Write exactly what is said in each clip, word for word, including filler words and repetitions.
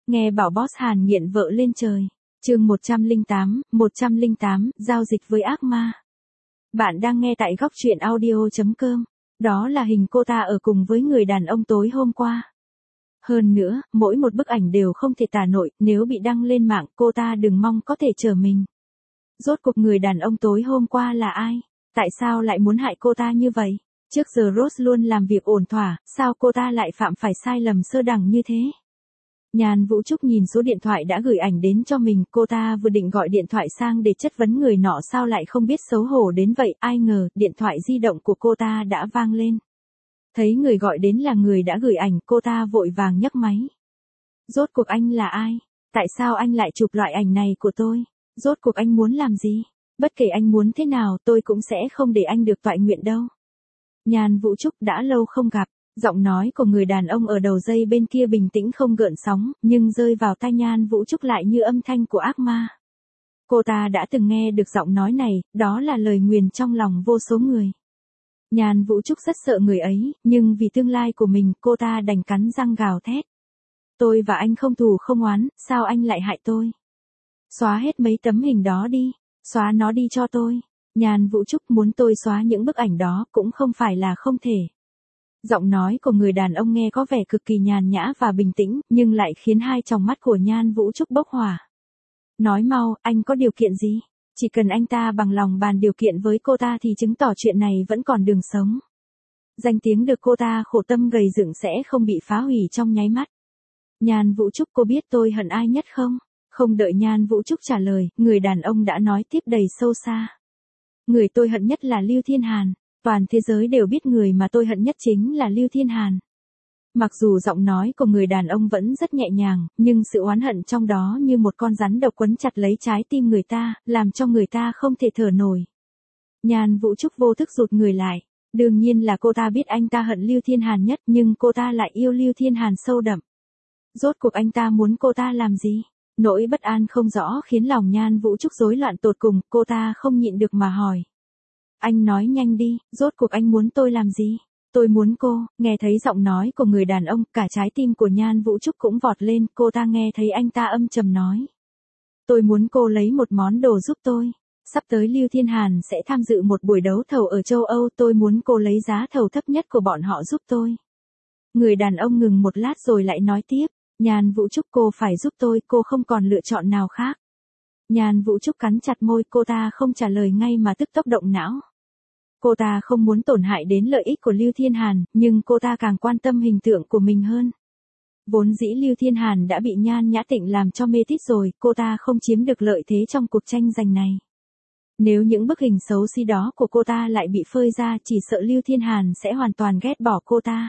Nghe bảo boss Hàn nghiện vợ lên trời. Chương một trăm lẻ tám, một trăm lẻ tám, giao dịch với ác ma. Bạn đang nghe tại góc truyện audio chấm com. Đó là hình cô ta ở cùng với người đàn ông tối hôm qua. Hơn nữa, mỗi một bức ảnh đều không thể tả nổi, nếu bị đăng lên mạng cô ta đừng mong có thể trở mình. Rốt cuộc người đàn ông tối hôm qua là ai? Tại sao lại muốn hại cô ta như vậy? Trước giờ Rose luôn làm việc ổn thỏa, sao cô ta lại phạm phải sai lầm sơ đẳng như thế? Nhan Vũ Trúc nhìn số điện thoại đã gửi ảnh đến cho mình, cô ta vừa định gọi điện thoại sang để chất vấn người nọ sao lại không biết xấu hổ đến vậy, ai ngờ điện thoại di động của cô ta đã vang lên. Thấy người gọi đến là người đã gửi ảnh, cô ta vội vàng nhấc máy. Rốt cuộc anh là ai? Tại sao anh lại chụp loại ảnh này của tôi? Rốt cuộc anh muốn làm gì? Bất kể anh muốn thế nào tôi cũng sẽ không để anh được toại nguyện đâu. Nhan Vũ Trúc đã lâu không gặp. Giọng nói của người đàn ông ở đầu dây bên kia bình tĩnh không gợn sóng, nhưng rơi vào tai Nhan Vũ Trúc lại như âm thanh của ác ma. Cô ta đã từng nghe được giọng nói này, đó là lời nguyền trong lòng vô số người. Nhan Vũ Trúc rất sợ người ấy, nhưng vì tương lai của mình cô ta đành cắn răng gào thét. Tôi và anh không thù không oán, sao anh lại hại tôi? Xóa hết mấy tấm hình đó đi, xóa nó đi cho tôi. Nhan Vũ Trúc muốn tôi xóa những bức ảnh đó cũng không phải là không thể. Giọng nói của người đàn ông nghe có vẻ cực kỳ nhàn nhã và bình tĩnh, nhưng lại khiến hai tròng mắt của Nhan Vũ Trúc bốc hỏa. Nói mau, anh có điều kiện gì? Chỉ cần anh ta bằng lòng bàn điều kiện với cô ta thì chứng tỏ chuyện này vẫn còn đường sống. Danh tiếng được cô ta khổ tâm gầy dựng sẽ không bị phá hủy trong nháy mắt. Nhan Vũ Trúc, cô biết tôi hận ai nhất không? Không đợi Nhan Vũ Trúc trả lời, người đàn ông đã nói tiếp đầy sâu xa. Người tôi hận nhất là Lưu Thiên Hàn. Toàn thế giới đều biết người mà tôi hận nhất chính là Lưu Thiên Hàn. Mặc dù giọng nói của người đàn ông vẫn rất nhẹ nhàng, nhưng sự oán hận trong đó như một con rắn độc quấn chặt lấy trái tim người ta, làm cho người ta không thể thở nổi. Nhan Vũ Trúc vô thức rụt người lại. Đương nhiên là cô ta biết anh ta hận Lưu Thiên Hàn nhất, nhưng cô ta lại yêu Lưu Thiên Hàn sâu đậm. Rốt cuộc anh ta muốn cô ta làm gì? Nỗi bất an không rõ khiến lòng Nhan Vũ Trúc rối loạn tột cùng, cô ta không nhịn được mà hỏi. Anh nói nhanh đi, rốt cuộc anh muốn tôi làm gì? Tôi muốn cô. Nghe thấy giọng nói của người đàn ông, cả trái tim của Nhan Vũ Trúc cũng vọt lên, cô ta nghe thấy anh ta âm trầm nói. Tôi muốn cô lấy một món đồ giúp tôi. Sắp tới Lưu Thiên Hàn sẽ tham dự một buổi đấu thầu ở châu Âu, tôi muốn cô lấy giá thầu thấp nhất của bọn họ giúp tôi. Người đàn ông ngừng một lát rồi lại nói tiếp, Nhan Vũ Trúc, cô phải giúp tôi, cô không còn lựa chọn nào khác. Nhan Vũ Trúc cắn chặt môi, cô ta không trả lời ngay mà tức tốc động não. Cô ta không muốn tổn hại đến lợi ích của Lưu Thiên Hàn, nhưng cô ta càng quan tâm hình tượng của mình hơn. Vốn dĩ Lưu Thiên Hàn đã bị Nhan Nhã Tịnh làm cho mê tít rồi, cô ta không chiếm được lợi thế trong cuộc tranh giành này. Nếu những bức hình xấu xí đó của cô ta lại bị phơi ra, chỉ sợ Lưu Thiên Hàn sẽ hoàn toàn ghét bỏ cô ta.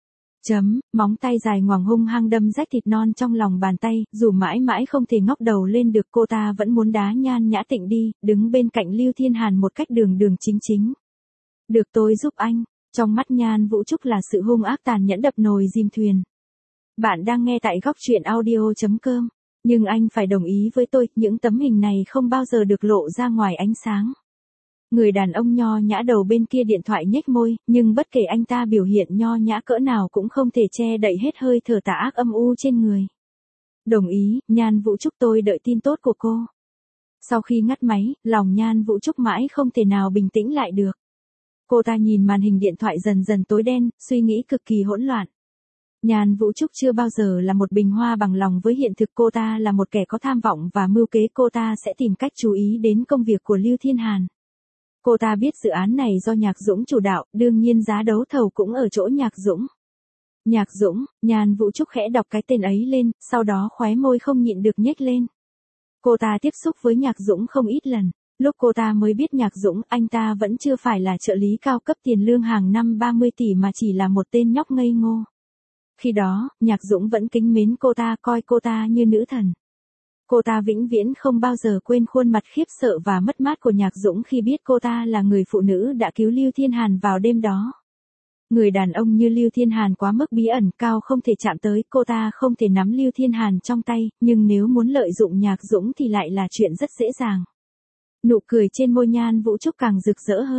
Chấm, móng tay dài ngoằng hung hăng đâm rách thịt non trong lòng bàn tay, dù mãi mãi không thể ngóc đầu lên được, cô ta vẫn muốn đá Nhan Nhã Tịnh đi, đứng bên cạnh Lưu Thiên Hàn một cách đường đường chính chính. Được, tôi giúp anh. Trong mắt Nhan Vũ Trúc là sự hung ác tàn nhẫn đập nồi dìm thuyền. Bạn đang nghe tại góc truyện audio chấm com. Nhưng anh phải đồng ý với tôi, những tấm hình này không bao giờ được lộ ra ngoài ánh sáng. Người đàn ông nho nhã đầu bên kia điện thoại nhếch môi, nhưng bất kể anh ta biểu hiện nho nhã cỡ nào cũng không thể che đậy hết hơi thở tà ác âm u trên người. Đồng ý, Nhan Vũ Trúc, tôi đợi tin tốt của cô. Sau khi ngắt máy, lòng Nhan Vũ Trúc mãi không thể nào bình tĩnh lại được. Cô ta nhìn màn hình điện thoại dần dần tối đen, suy nghĩ cực kỳ hỗn loạn. Nhan Vũ Trúc chưa bao giờ là một bình hoa bằng lòng với hiện thực, cô ta là một kẻ có tham vọng và mưu kế, cô ta sẽ tìm cách chú ý đến công việc của Lưu Thiên Hàn. Cô ta biết dự án này do Nhạc Dũng chủ đạo, đương nhiên giá đấu thầu cũng ở chỗ Nhạc Dũng. Nhạc Dũng, Nhan Vũ Trúc khẽ đọc cái tên ấy lên, sau đó khóe môi không nhịn được nhếch lên. Cô ta tiếp xúc với Nhạc Dũng không ít lần. Lúc cô ta mới biết Nhạc Dũng, anh ta vẫn chưa phải là trợ lý cao cấp tiền lương hàng năm ba mươi tỷ mà chỉ là một tên nhóc ngây ngô. Khi đó, Nhạc Dũng vẫn kính mến cô ta, coi cô ta như nữ thần. Cô ta vĩnh viễn không bao giờ quên khuôn mặt khiếp sợ và mất mát của Nhạc Dũng khi biết cô ta là người phụ nữ đã cứu Lưu Thiên Hàn vào đêm đó. Người đàn ông như Lưu Thiên Hàn quá mức bí ẩn, cao không thể chạm tới, cô ta không thể nắm Lưu Thiên Hàn trong tay, nhưng nếu muốn lợi dụng Nhạc Dũng thì lại là chuyện rất dễ dàng. Nụ cười trên môi Nhan Vũ Trúc càng rực rỡ hơn.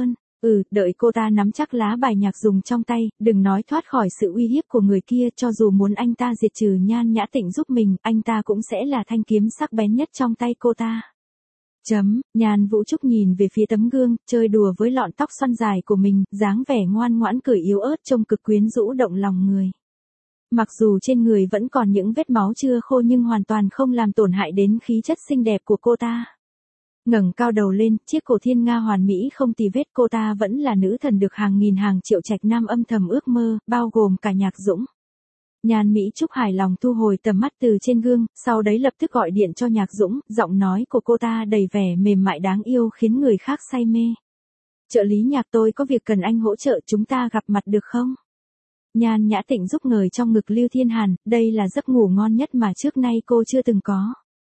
Ừ, đợi cô ta nắm chắc lá bài nhạc dùng trong tay, đừng nói thoát khỏi sự uy hiếp của người kia, cho dù muốn anh ta diệt trừ Nhan Nhã Tịnh giúp mình, anh ta cũng sẽ là thanh kiếm sắc bén nhất trong tay cô ta. Chấm, Nhan Vũ Trúc nhìn về phía tấm gương, chơi đùa với lọn tóc xoăn dài của mình, dáng vẻ ngoan ngoãn cười yếu ớt trông cực quyến rũ động lòng người. Mặc dù trên người vẫn còn những vết máu chưa khô nhưng hoàn toàn không làm tổn hại đến khí chất xinh đẹp của cô ta. Ngẩng cao đầu lên, chiếc cổ thiên nga hoàn mỹ không tì vết, cô ta vẫn là nữ thần được hàng nghìn hàng triệu trạch nam âm thầm ước mơ, bao gồm cả Nhạc Dũng. Nhan Mỹ Trúc hài lòng thu hồi tầm mắt từ trên gương, sau đấy lập tức gọi điện cho Nhạc Dũng, giọng nói của cô ta đầy vẻ mềm mại đáng yêu khiến người khác say mê. Trợ lý Nhạc, tôi có việc cần anh hỗ trợ, chúng ta gặp mặt được không? Nhan Nhã Tịnh giúp người trong ngực Lưu Thiên Hàn, đây là giấc ngủ ngon nhất mà trước nay cô chưa từng có.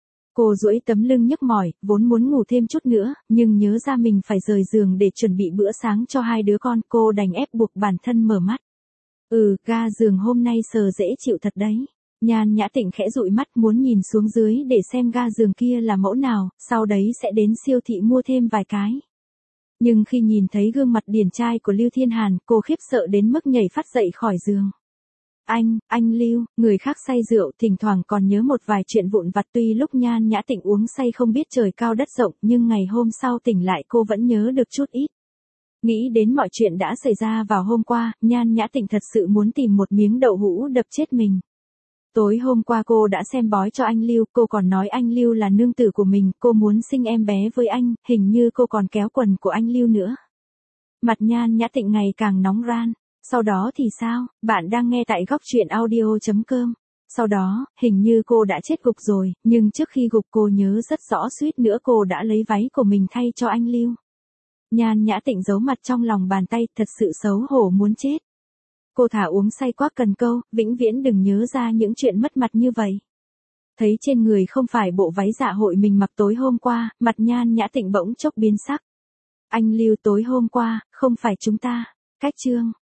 Cô duỗi tấm lưng nhức mỏi, vốn muốn ngủ thêm chút nữa, nhưng nhớ ra mình phải rời giường để chuẩn bị bữa sáng cho hai đứa con, cô đành ép buộc bản thân mở mắt. Ừ, ga giường hôm nay sờ dễ chịu thật đấy. Nhan Nhã Tịnh khẽ dụi mắt muốn nhìn xuống dưới để xem ga giường kia là mẫu nào, sau đấy sẽ đến siêu thị mua thêm vài cái. Nhưng khi nhìn thấy gương mặt điển trai của Lưu Thiên Hàn, cô khiếp sợ đến mức nhảy phát dậy khỏi giường. Anh, anh Lưu, người khác say rượu thỉnh thoảng còn nhớ một vài chuyện vụn vặt, tuy lúc Nhan Nhã Tịnh uống say không biết trời cao đất rộng, nhưng ngày hôm sau tỉnh lại cô vẫn nhớ được chút ít. Nghĩ đến mọi chuyện đã xảy ra vào hôm qua, Nhan Nhã Tịnh thật sự muốn tìm một miếng đậu hũ đập chết mình. Tối hôm qua cô đã xem bói cho anh Lưu, cô còn nói anh Lưu là nương tử của mình, cô muốn sinh em bé với anh, hình như cô còn kéo quần của anh Lưu nữa. Mặt Nhan Nhã Tịnh ngày càng nóng ran. Sau đó thì sao? Bạn đang nghe tại góc truyện audio chấm com. Sau đó, hình như cô đã chết gục rồi, nhưng trước khi gục cô nhớ rất rõ suýt nữa cô đã lấy váy của mình thay cho anh Lưu. Nhan Nhã Tịnh giấu mặt trong lòng bàn tay, thật sự xấu hổ muốn chết. Cô thả uống say quá cần câu, vĩnh viễn đừng nhớ ra những chuyện mất mặt như vậy. Thấy trên người không phải bộ váy dạ hội mình mặc tối hôm qua, mặt Nhan Nhã Tịnh bỗng chốc biến sắc. Anh Lưu, tối hôm qua, không phải chúng ta. Cách chương.